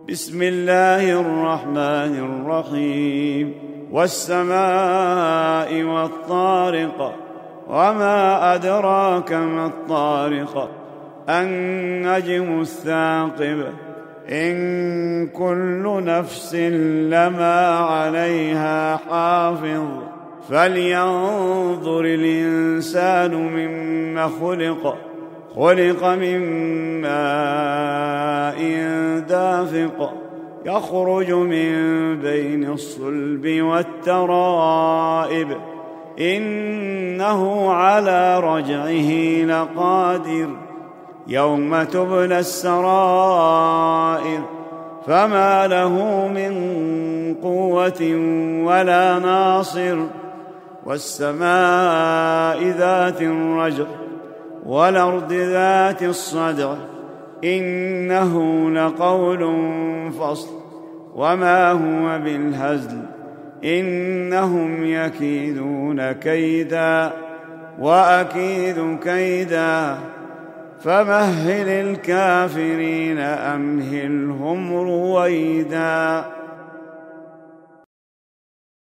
بسم الله الرحمن الرحيم والسماء والطارق وما أدراك ما الطارق النجم الثاقب إن كل نفس لما عليها حافظ فلينظر الإنسان مما خلق من ماء دافق يخرج من بين الصلب والترائب إنه على رجعه لقادر يوم تبلى السرائر فما له من قوة ولا ناصر والسماء ذات الرجع والأرض ذات الصدع إنه لقول فصل وما هو بالهزل إنهم يكيدون كيدا وأكيد كيدا فمهل الكافرين أمهلهم رويدا.